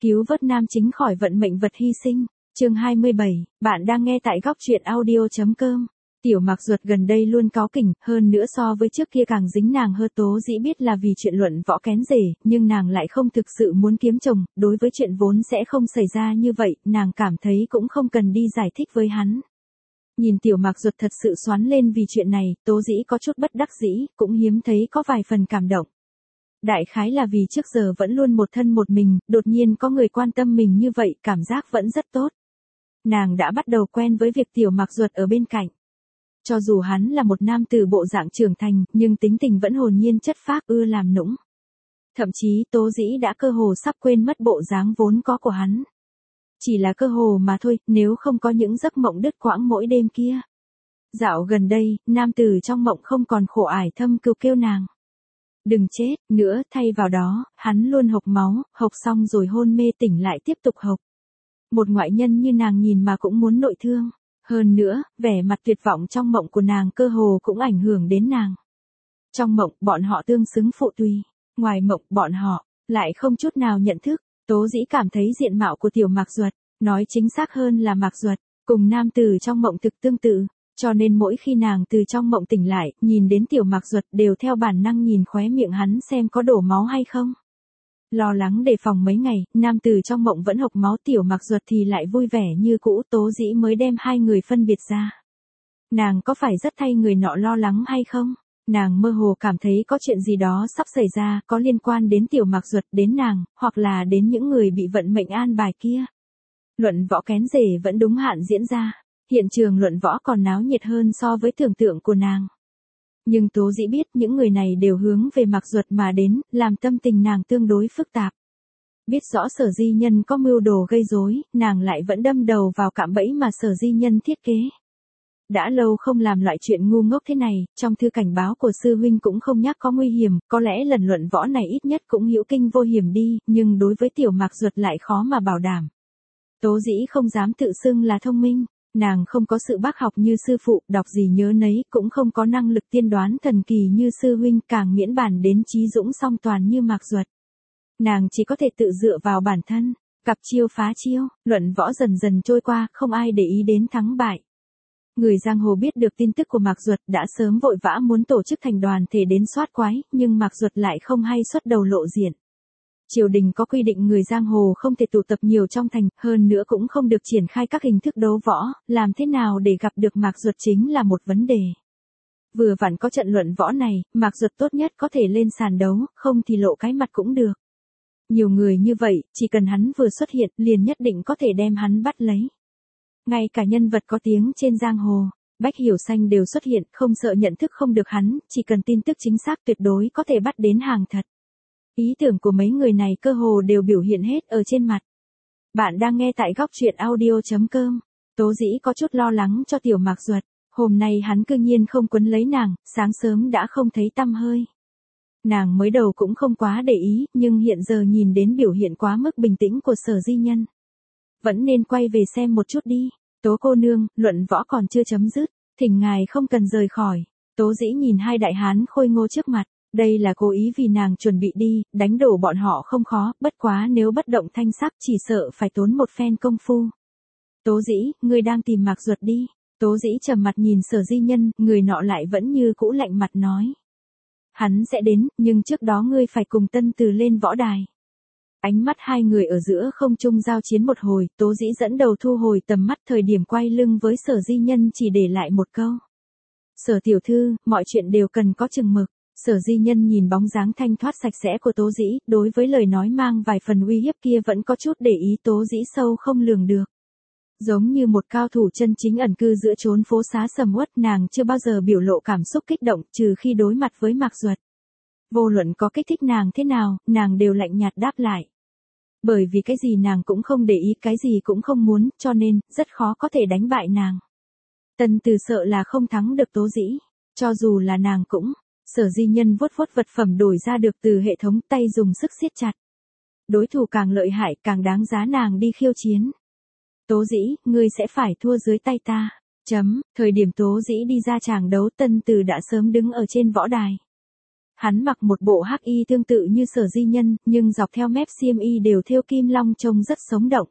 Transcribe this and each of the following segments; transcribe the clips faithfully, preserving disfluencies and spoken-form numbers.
Cứu vớt nam chính khỏi vận mệnh vật hy sinh. Chương hai mươi bảy, bạn đang nghe tại góc truyện audio chấm com. Tiểu Mạc Duật gần đây luôn cáu kỉnh, hơn nữa so với trước kia càng dính nàng hơn. Tố Dĩ biết là vì chuyện luận võ kén rể, nhưng nàng lại không thực sự muốn kiếm chồng, đối với chuyện vốn sẽ không xảy ra như vậy, nàng cảm thấy cũng không cần đi giải thích với hắn. Nhìn Tiểu Mạc Duật thật sự xoắn lên vì chuyện này, Tố Dĩ có chút bất đắc dĩ, cũng hiếm thấy có vài phần cảm động. Đại khái là vì trước giờ vẫn luôn một thân một mình, đột nhiên có người quan tâm mình như vậy, cảm giác vẫn rất tốt. Nàng đã bắt đầu quen với việc Tiểu Mạc Duật ở bên cạnh. Cho dù hắn là một nam tử bộ dạng trưởng thành, nhưng tính tình vẫn hồn nhiên chất phác, ưa làm nũng. Thậm chí Tố Dĩ đã cơ hồ sắp quên mất bộ dáng vốn có của hắn. Chỉ là cơ hồ mà thôi, nếu không có những giấc mộng đứt quãng mỗi đêm kia. Dạo gần đây, nam tử trong mộng không còn khổ ải thâm cừu kêu nàng đừng chết nữa, thay vào đó, hắn luôn hộc máu, hộc xong rồi hôn mê tỉnh lại tiếp tục hộc. Một ngoại nhân như nàng nhìn mà cũng muốn nội thương. Hơn nữa, vẻ mặt tuyệt vọng trong mộng của nàng cơ hồ cũng ảnh hưởng đến nàng. Trong mộng, bọn họ tương xứng phụ tùy. Ngoài mộng, bọn họ lại không chút nào nhận thức. Tố Dĩ cảm thấy diện mạo của Tiểu Mạc Duật, nói chính xác hơn là Mạc Duật, cùng nam tử trong mộng thực tương tự. Cho nên mỗi khi nàng từ trong mộng tỉnh lại, nhìn đến Tiểu Mạc Duật đều theo bản năng nhìn khóe miệng hắn xem có đổ máu hay không. Lo lắng đề phòng mấy ngày, nam tử trong mộng vẫn hộc máu, Tiểu Mạc Duật thì lại vui vẻ như cũ. Tố Dĩ mới đem hai người phân biệt ra. Nàng có phải rất thay người nọ lo lắng hay không? Nàng mơ hồ cảm thấy có chuyện gì đó sắp xảy ra, có liên quan đến Tiểu Mạc Duật, đến nàng, hoặc là đến những người bị vận mệnh an bài kia. Luận võ kén rể vẫn đúng hạn diễn ra. Hiện trường luận võ còn náo nhiệt hơn so với tưởng tượng của nàng. Nhưng Tố Dĩ biết những người này đều hướng về Mạc Duật mà đến, làm tâm tình nàng tương đối phức tạp. Biết rõ Sở Di Nhân có mưu đồ gây rối, nàng lại vẫn đâm đầu vào cạm bẫy mà Sở Di Nhân thiết kế. Đã lâu không làm loại chuyện ngu ngốc thế này, trong thư cảnh báo của sư huynh cũng không nhắc có nguy hiểm, có lẽ lần luận võ này ít nhất cũng hữu kinh vô hiểm đi, nhưng đối với Tiểu Mạc Duật lại khó mà bảo đảm. Tố Dĩ không dám tự xưng là thông minh. Nàng không có sự bác học như sư phụ, đọc gì nhớ nấy, cũng không có năng lực tiên đoán thần kỳ như sư huynh, càng miễn bàn đến trí dũng song toàn như Mạc Duật. Nàng chỉ có thể tự dựa vào bản thân, cặp chiêu phá chiêu, luận võ dần dần trôi qua, không ai để ý đến thắng bại. Người giang hồ biết được tin tức của Mạc Duật đã sớm vội vã muốn tổ chức thành đoàn thể đến soát quái, nhưng Mạc Duật lại không hay xuất đầu lộ diện. Triều đình có quy định người giang hồ không thể tụ tập nhiều trong thành, hơn nữa cũng không được triển khai các hình thức đấu võ, làm thế nào để gặp được Mạc Duật chính là một vấn đề. Vừa vặn có trận luận võ này, Mạc Duật tốt nhất có thể lên sàn đấu, không thì lộ cái mặt cũng được. Nhiều người như vậy, chỉ cần hắn vừa xuất hiện, liền nhất định có thể đem hắn bắt lấy. Ngay cả nhân vật có tiếng trên giang hồ, Bách Hiểu Xanh đều xuất hiện, không sợ nhận thức không được hắn, chỉ cần tin tức chính xác tuyệt đối có thể bắt đến hàng thật. Ý tưởng của mấy người này cơ hồ đều biểu hiện hết ở trên mặt. Bạn đang nghe tại góc truyện audio chấm com. Tố Dĩ có chút lo lắng cho Tiểu Mạc Duật. Hôm nay hắn cư nhiên không quấn lấy nàng, sáng sớm đã không thấy tăm hơi. Nàng mới đầu cũng không quá để ý, nhưng hiện giờ nhìn đến biểu hiện quá mức bình tĩnh của Sở Di Nhân. Vẫn nên quay về xem một chút đi. Tố cô nương, luận võ còn chưa chấm dứt, thỉnh ngài không cần rời khỏi. Tố Dĩ nhìn hai đại hán khôi ngô trước mặt. Đây là cố ý vì nàng chuẩn bị đi, đánh đổ bọn họ không khó, bất quá nếu bất động thanh sắc chỉ sợ phải tốn một phen công phu. Tố Dĩ, ngươi đang tìm Mạc Duật đi. Tố Dĩ trầm mặt nhìn Sở Di Nhân, người nọ lại vẫn như cũ lạnh mặt nói. Hắn sẽ đến, nhưng trước đó ngươi phải cùng Tân Từ lên võ đài. Ánh mắt hai người ở giữa không trung giao chiến một hồi, Tố Dĩ dẫn đầu thu hồi tầm mắt, thời điểm quay lưng với Sở Di Nhân chỉ để lại một câu. Sở tiểu thư, mọi chuyện đều cần có chừng mực. Sở Di Nhân nhìn bóng dáng thanh thoát sạch sẽ của Tố Dĩ, đối với lời nói mang vài phần uy hiếp kia vẫn có chút để ý. Tố Dĩ sâu không lường được. Giống như một cao thủ chân chính ẩn cư giữa chốn phố xá sầm uất, nàng chưa bao giờ biểu lộ cảm xúc kích động, trừ khi đối mặt với Mạc Duật. Vô luận có kích thích nàng thế nào, nàng đều lạnh nhạt đáp lại. Bởi vì cái gì nàng cũng không để ý, cái gì cũng không muốn, cho nên, rất khó có thể đánh bại nàng. Tân Từ sợ là không thắng được Tố Dĩ, cho dù là nàng cũng. Sở Di Nhân vuốt vuốt vật phẩm đổi ra được từ hệ thống, tay dùng sức siết chặt. Đối thủ càng lợi hại càng đáng giá nàng đi khiêu chiến. Tố Dĩ, ngươi sẽ phải thua dưới tay ta. Chấm, thời điểm Tố Dĩ đi ra tràng đấu, Tân Từ đã sớm đứng ở trên võ đài. Hắn mặc một bộ hắc y tương tự như Sở Di Nhân, nhưng dọc theo mép xiêm y đều thêu kim long trông rất sống động.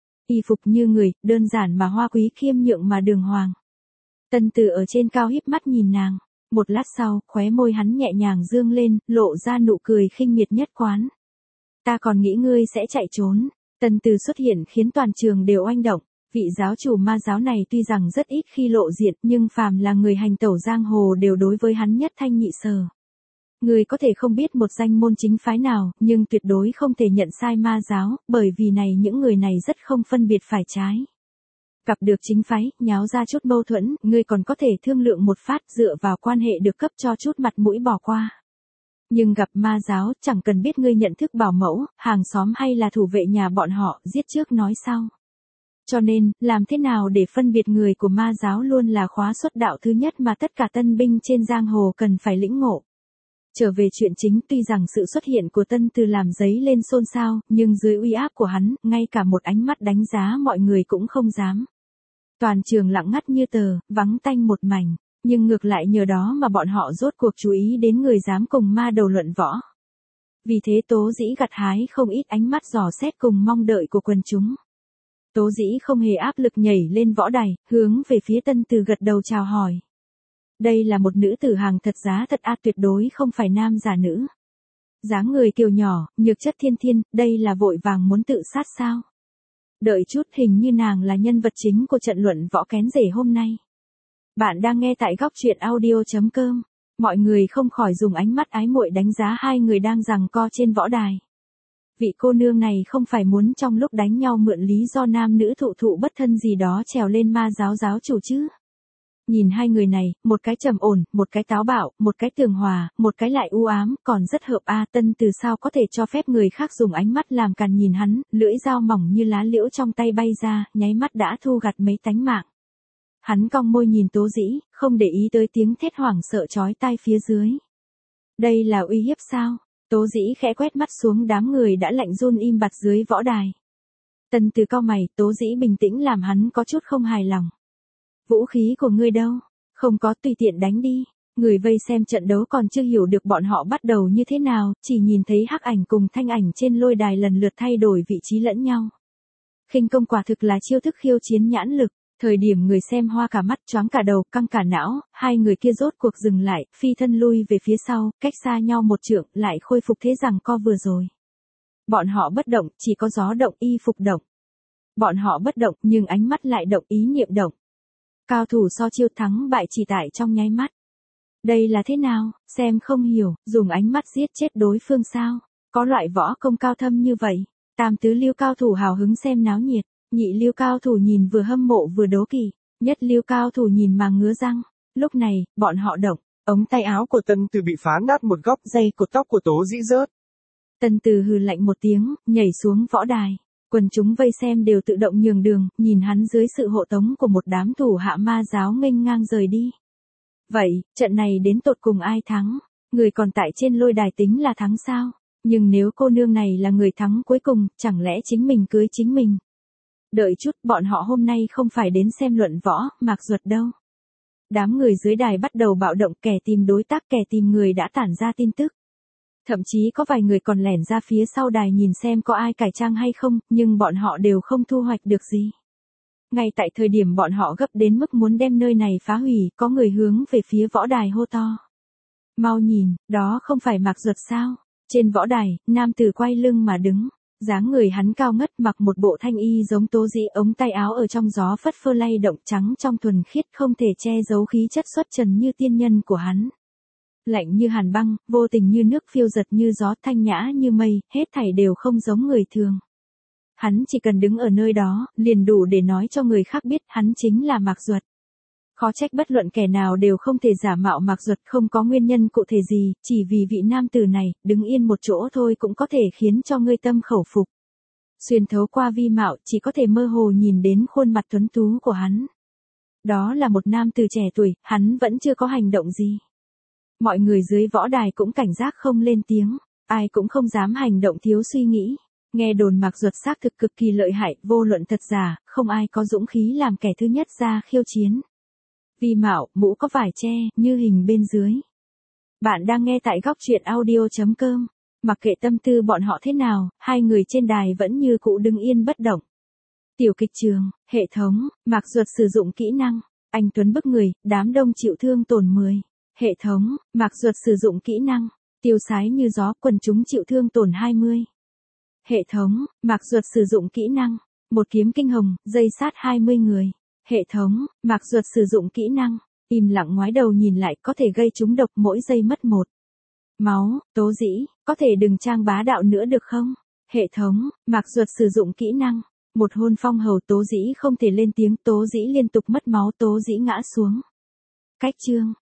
Y phục như người, đơn giản mà hoa quý, khiêm nhượng mà đường hoàng. Tân Từ ở trên cao híp mắt nhìn nàng. Một lát sau, khóe môi hắn nhẹ nhàng dương lên, lộ ra nụ cười khinh miệt nhất quán. Ta còn nghĩ ngươi sẽ chạy trốn. Tân Từ xuất hiện khiến toàn trường đều oanh động. Vị giáo chủ ma giáo này tuy rằng rất ít khi lộ diện, nhưng phàm là người hành tẩu giang hồ đều đối với hắn nhất thanh nhị sở. Người có thể không biết một danh môn chính phái nào, nhưng tuyệt đối không thể nhận sai ma giáo, bởi vì này những người này rất không phân biệt phải trái. Gặp được chính phái, nháo ra chút mâu thuẫn, ngươi còn có thể thương lượng một phát, dựa vào quan hệ được cấp cho chút mặt mũi bỏ qua. Nhưng gặp ma giáo, chẳng cần biết ngươi nhận thức bảo mẫu, hàng xóm hay là thủ vệ nhà bọn họ, giết trước nói sau. Cho nên, làm thế nào để phân biệt người của ma giáo luôn là khóa xuất đạo thứ nhất mà tất cả tân binh trên giang hồ cần phải lĩnh ngộ. Trở về chuyện chính, tuy rằng sự xuất hiện của Tân Từ làm giấy lên xôn xao, nhưng dưới uy áp của hắn, ngay cả một ánh mắt đánh giá mọi người cũng không dám. Toàn trường lặng ngắt như tờ, vắng tanh một mảnh, nhưng ngược lại nhờ đó mà bọn họ rốt cuộc chú ý đến người dám cùng ma đầu luận võ. Vì thế Tố Dĩ gặt hái không ít ánh mắt dò xét cùng mong đợi của quần chúng. Tố Dĩ không hề áp lực nhảy lên võ đài, hướng về phía Tân Từ gật đầu chào hỏi. Đây là một nữ tử hàng thật giá thật a, tuyệt đối không phải nam giả nữ. Dáng người kiều nhỏ, nhược chất thiên thiên, đây là vội vàng muốn tự sát sao? Đợi chút, hình như nàng là nhân vật chính của trận luận võ kén rể hôm nay. Bạn đang nghe tại góc truyện audio chấm com. Mọi người không khỏi dùng ánh mắt ái muội đánh giá hai người đang giằng co trên võ đài. Vị cô nương này không phải muốn trong lúc đánh nhau mượn lý do nam nữ thụ thụ bất thân gì đó trèo lên ma giáo giáo chủ chứ? Nhìn hai người này, một cái trầm ổn, một cái táo bạo, một cái tường hòa, một cái lại u ám, còn rất hợp a. Tân Từ sao có thể cho phép người khác dùng ánh mắt làm càn nhìn hắn, lưỡi dao mỏng như lá liễu trong tay bay ra, nháy mắt đã thu gặt mấy tánh mạng. Hắn cong môi nhìn Tố Dĩ, không để ý tới tiếng thét hoảng sợ chói tai phía dưới. Đây là uy hiếp sao? Tố Dĩ khẽ quét mắt xuống đám người đã lạnh run im bặt dưới võ đài. Tân Từ cau mày, Tố Dĩ bình tĩnh làm hắn có chút không hài lòng. Vũ khí của ngươi đâu? Không có, tùy tiện đánh đi. Người vây xem trận đấu còn chưa hiểu được bọn họ bắt đầu như thế nào, chỉ nhìn thấy hắc ảnh cùng thanh ảnh trên lôi đài lần lượt thay đổi vị trí lẫn nhau. Khinh công quả thực là chiêu thức khiêu chiến nhãn lực. Thời điểm người xem hoa cả mắt, choáng cả đầu, căng cả não, hai người kia rốt cuộc dừng lại, phi thân lui về phía sau, cách xa nhau một trượng, lại khôi phục thế giằng co vừa rồi. Bọn họ bất động, chỉ có gió động, y phục động. Bọn họ bất động, nhưng ánh mắt lại động, ý niệm động. Cao thủ so chiêu thắng bại chỉ tại trong nháy mắt. Đây là thế nào, xem không hiểu, dùng ánh mắt giết chết đối phương sao? Có loại võ công cao thâm như vậy. Tam tứ lưu cao thủ hào hứng xem náo nhiệt, nhị lưu cao thủ nhìn vừa hâm mộ vừa đố kỵ, nhất lưu cao thủ nhìn mà ngứa răng. Lúc này, bọn họ động, ống tay áo của Tân Từ bị phá nát một góc, dây cột tóc của Tố Dĩ rớt. Tân Từ hừ lạnh một tiếng, nhảy xuống võ đài. Quần chúng vây xem đều tự động nhường đường, nhìn hắn dưới sự hộ tống của một đám thủ hạ ma giáo nghênh ngang rời đi. Vậy, trận này đến tột cùng ai thắng? Người còn tại trên lôi đài tính là thắng sao? Nhưng nếu cô nương này là người thắng cuối cùng, chẳng lẽ chính mình cưới chính mình? Đợi chút, bọn họ hôm nay không phải đến xem luận võ, Mạc Duật đâu. Đám người dưới đài bắt đầu bạo động, kẻ tìm đối tác, kẻ tìm người đã tản ra tin tức. Thậm chí có vài người còn lẻn ra phía sau đài nhìn xem có ai cải trang hay không, nhưng bọn họ đều không thu hoạch được gì. Ngay tại thời điểm bọn họ gấp đến mức muốn đem nơi này phá hủy, có người hướng về phía võ đài hô to. Mau nhìn, đó không phải Mạc Duật sao? Trên võ đài, nam tử quay lưng mà đứng. Dáng người hắn cao ngất, mặc một bộ thanh y giống Tố Dĩ, ống tay áo ở trong gió phất phơ lay động, trắng trong thuần khiết, không thể che giấu khí chất xuất trần như tiên nhân của hắn. Lạnh như hàn băng, vô tình như nước, phiêu giật như gió, thanh nhã như mây, hết thảy đều không giống người thường. Hắn chỉ cần đứng ở nơi đó, liền đủ để nói cho người khác biết hắn chính là Mạc Duật. Khó trách bất luận kẻ nào đều không thể giả mạo Mạc Duật, không có nguyên nhân cụ thể gì, chỉ vì vị nam tử này, đứng yên một chỗ thôi cũng có thể khiến cho ngươi tâm khẩu phục. Xuyên thấu qua vi mạo, chỉ có thể mơ hồ nhìn đến khuôn mặt tuấn tú của hắn. Đó là một nam tử trẻ tuổi, hắn vẫn chưa có hành động gì. Mọi người dưới võ đài cũng cảnh giác không lên tiếng, ai cũng không dám hành động thiếu suy nghĩ. Nghe đồn Mạc Duật xác thực cực kỳ lợi hại, vô luận thật giả, không ai có dũng khí làm kẻ thứ nhất ra khiêu chiến. Vi mạo, mũ có vải che, như hình bên dưới. Bạn đang nghe tại góc truyện audio chấm com. Mặc kệ tâm tư bọn họ thế nào, hai người trên đài vẫn như cũ đứng yên bất động. Tiểu kịch trường, hệ thống, Mạc Duật sử dụng kỹ năng. Anh Tuấn bức người, đám đông chịu thương tổn mười. Hệ thống, Mạc Duật sử dụng kỹ năng. Tiêu sái như gió, quần chúng chịu thương tổn hai mươi. Hệ thống, Mạc Duật sử dụng kỹ năng. Một kiếm kinh hồng, dây sát hai mươi người. Hệ thống, Mạc Duật sử dụng kỹ năng. Im lặng ngoái đầu nhìn lại, có thể gây trúng độc, mỗi giây mất một. Máu, Tố Dĩ, có thể đừng trang bá đạo nữa được không? Hệ thống, Mạc Duật sử dụng kỹ năng. Một hôn phong hầu, Tố Dĩ không thể lên tiếng, Tố Dĩ liên tục mất máu, Tố Dĩ ngã xuống. Cách chương,